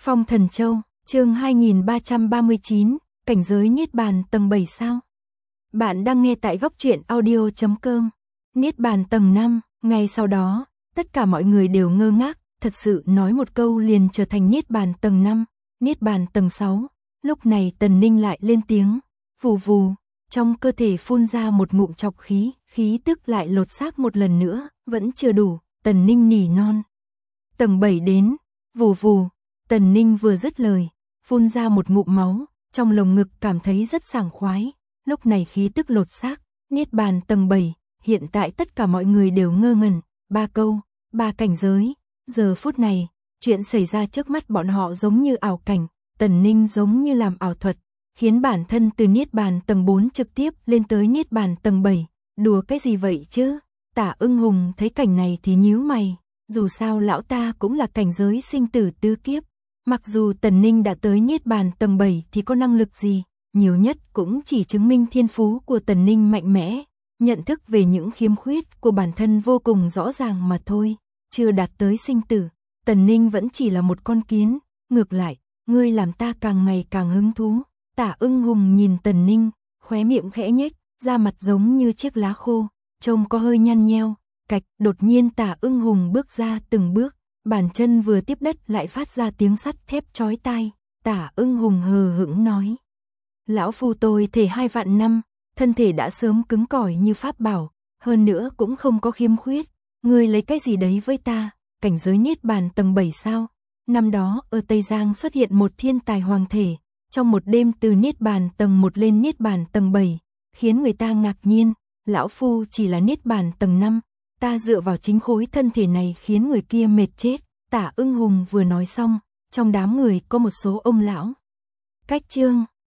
Phong Thần Châu, chương 2339, cảnh giới Niết Bàn tầng 7 sao? Bạn đang nghe tại góc truyện audio.com. Niết Bàn tầng 5, ngay sau đó, tất cả mọi người đều ngơ ngác, thật sự nói một câu liền trở thành Niết Bàn tầng 5, Niết Bàn tầng 6. Lúc này Tần Ninh lại lên tiếng, vù vù, trong cơ thể phun ra một ngụm trọc khí, khí tức lại lột xác một lần nữa, vẫn chưa đủ, Tần Ninh nỉ non. Tầng 7 đến, vù vù. Tần Ninh vừa dứt lời, phun ra một ngụm máu, trong lồng ngực cảm thấy rất sảng khoái, lúc này khí tức lột xác, Niết Bàn tầng 7, hiện tại tất cả mọi người đều ngơ ngẩn, 3 câu, 3 cảnh giới, giờ phút này, chuyện xảy ra trước mắt bọn họ giống như ảo cảnh, Tần Ninh giống như làm ảo thuật, khiến bản thân từ Niết Bàn tầng 4 trực tiếp lên tới Niết Bàn tầng 7, đùa cái gì vậy chứ? Tả Ưng Hùng thấy cảnh này thì nhíu mày, dù sao lão ta cũng là cảnh giới sinh tử tứ kiếp. Mặc dù Tần Ninh đã tới Niết Bàn tầng 7 thì có năng lực gì, nhiều nhất cũng chỉ chứng minh thiên phú của Tần Ninh mạnh mẽ, nhận thức về những khiếm khuyết của bản thân vô cùng rõ ràng mà thôi, chưa đạt tới sinh tử, Tần Ninh vẫn chỉ là một con kiến, ngược lại, ngươi làm ta càng ngày càng hứng thú. Tả Ưng Hùng nhìn Tần Ninh, khóe miệng khẽ nhếch, da mặt giống như chiếc lá khô, trông có hơi nhăn nheo, cạch, đột nhiên Tả Ưng Hùng bước ra từng bước. Bàn chân vừa tiếp đất lại phát ra tiếng sắt thép chói tai, Tả Ưng Hùng hờ hững nói. Lão phu tôi thể 2 vạn năm, thân thể đã sớm cứng cỏi như pháp bảo, hơn nữa cũng không có khiếm khuyết, ngươi lấy cái gì đấy với ta, cảnh giới Niết Bàn tầng 7 sao? Năm đó ở Tây Giang xuất hiện một thiên tài hoàng thể, trong một đêm từ Niết Bàn tầng 1 lên Niết Bàn tầng 7, khiến người ta ngạc nhiên, lão phu chỉ là Niết Bàn tầng 5. Ta dựa vào chính khối thân thể này khiến người kia mệt chết. Tả Ưng Hùng vừa nói xong, trong đám người có một số ông lão. Cách chương